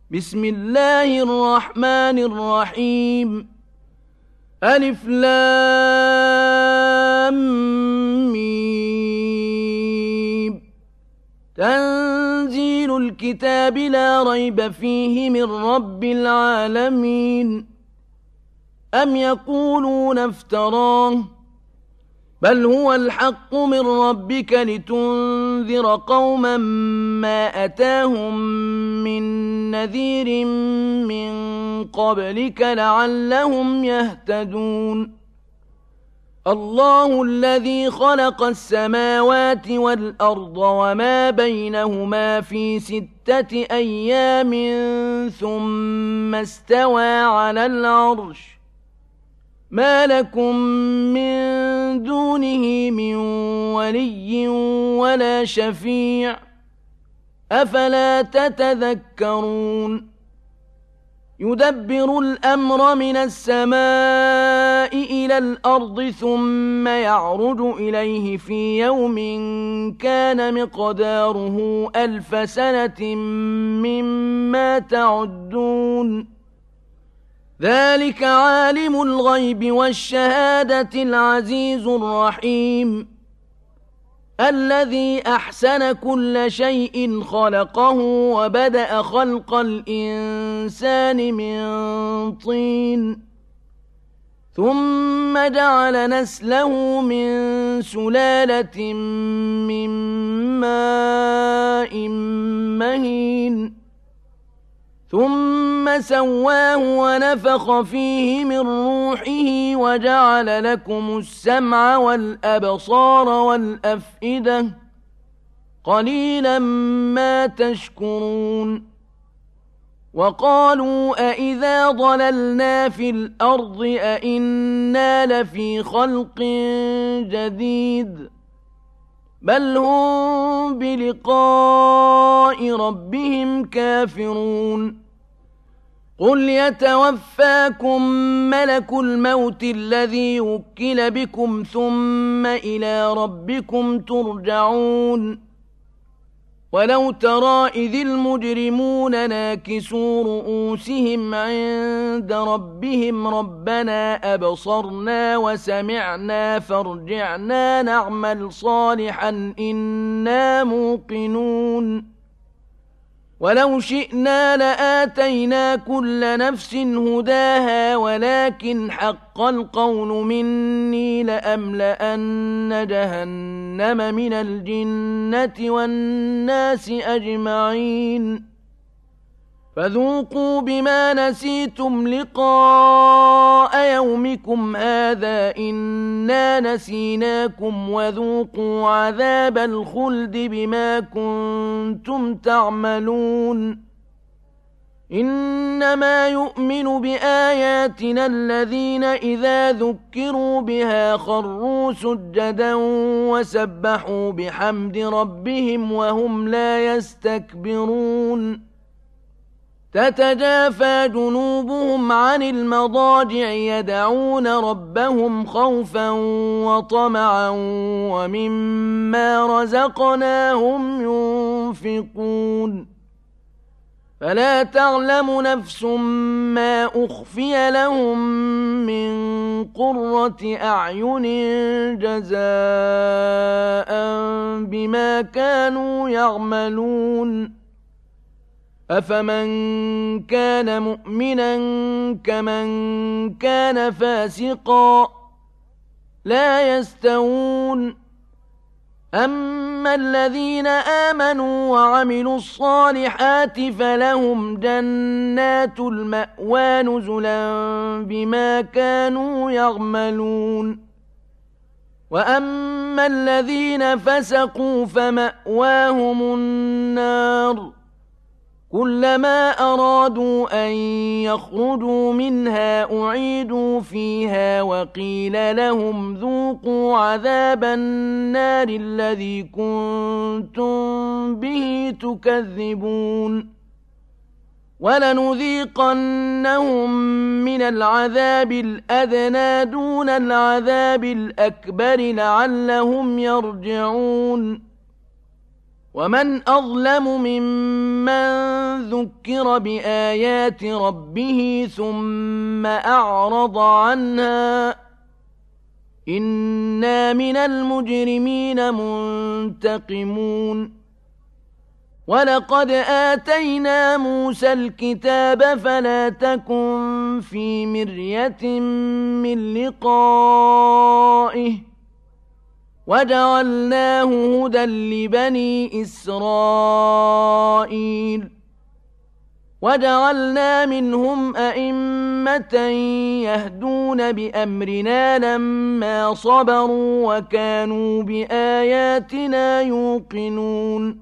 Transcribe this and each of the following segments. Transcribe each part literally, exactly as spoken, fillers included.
بسم الله الرحمن الرحيم ألف لام ميم تنزيل الكتاب لا ريب فيه من رب العالمين أم يقولون افتراه بل هو الحق من ربك لتنذر قوما ما أتاهم من نذير من قبلك لعلهم يهتدون الله الذي خلق السماوات والأرض وما بينهما في ستة أيام ثم استوى على العرش ما لكم من دونه من ولي ولا شفيع أفلا تتذكرون يدبر الأمر من السماء إلى الأرض ثم يعرج إليه في يوم كان مقداره ألف سنة مما تعدون ذلك عالم الغيب والشهادة العزيز الرحيم الذي أحسن كل شيء خلقه وبدأ خلق الإنسان من طين ثم جعل نسله من سلالة من ماء مهين ثم سواه ونفخ فيه من روحه وجعل لكم السمع والأبصار والأفئدة قليلا ما تشكرون وقالوا أإذا ضللنا في الأرض أإنا لفي خلق جديد بل هم بلقاء ربهم كافرون قل يتوفاكم ملك الموت الذي وكل بكم ثم إلى ربكم ترجعون ولو ترى إذ المجرمون ناكسوا رؤوسهم عند ربهم ربنا أبصرنا وسمعنا فارجعنا نعمل صالحا إنا موقنون ولو شئنا لآتينا كل نفس هداها ولكن حق القول مني لأملأن جهنم من الجنة والناس أجمعين فذوقوا بما نسيتم لقاء يومكم هذا إنا نسيناكم وذوقوا عذاب الخلد بما كنتم تعملون إنما يؤمن بآياتنا الذين إذا ذكروا بها خروا سجدا وسبحوا بحمد ربهم وهم لا يستكبرون تتجافى جنوبهم عن المضاجع يدعون ربهم خوفا وطمعا ومما رزقناهم ينفقون فلا تعلم نفس ما أخفي لهم من قرة أعين جزاء بما كانوا يعملون أفمن كان مؤمنا كمن كان فاسقا لا يستوون أما الذين آمنوا وعملوا الصالحات فلهم جنات المأوى نزلا بما كانوا يعملون وأما الذين فسقوا فمأواهم النار كلما أرادوا أن يخرجوا منها أعيدوا فيها وقيل لهم ذوقوا عذاب النار الذي كنتم به تكذبون ولنذيقنهم من العذاب الأدنى دون العذاب الأكبر لعلهم يرجعون ومن أظلم ممن ذكر بآيات ربه ثم أعرض عنها إنا من المجرمين منتقمون ولقد آتينا موسى الكتاب فلا تكن في مرية من لقائه وجعلناه هدى لبني إسرائيل وجعلنا منهم أئمة يهدون بأمرنا لما صبروا وكانوا بآياتنا يوقنون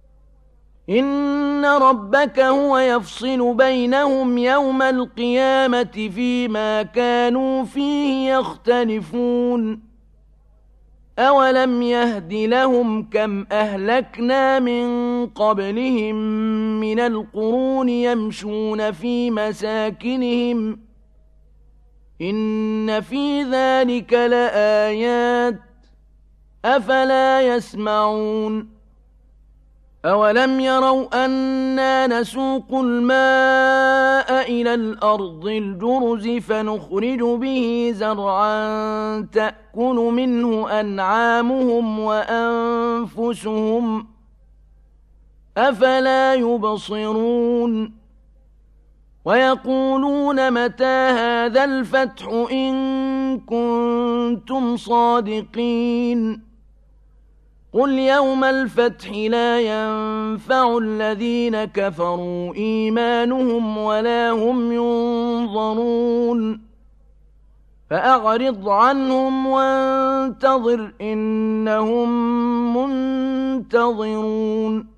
إن ربك هو يفصل بينهم يوم القيامة فيما كانوا فيه يختلفون أولم يهد لهم كم أهلكنا من قبلهم من القرون يمشون في مساكنهم إن في ذلك لآيات أفلا يسمعون أولم يروا أنا نسوق الماء إلى الأرض الجرز فنخرج به زرعا تأكل منه أنعامهم وأنفسهم أفلا يبصرون ويقولون متى هذا الفتح إن كنتم صادقين قل يوم الفتح لا ينفع الذين كفروا إيمانهم ولا هم ينظرون فأعرض عنهم وانتظر إنهم منتظرون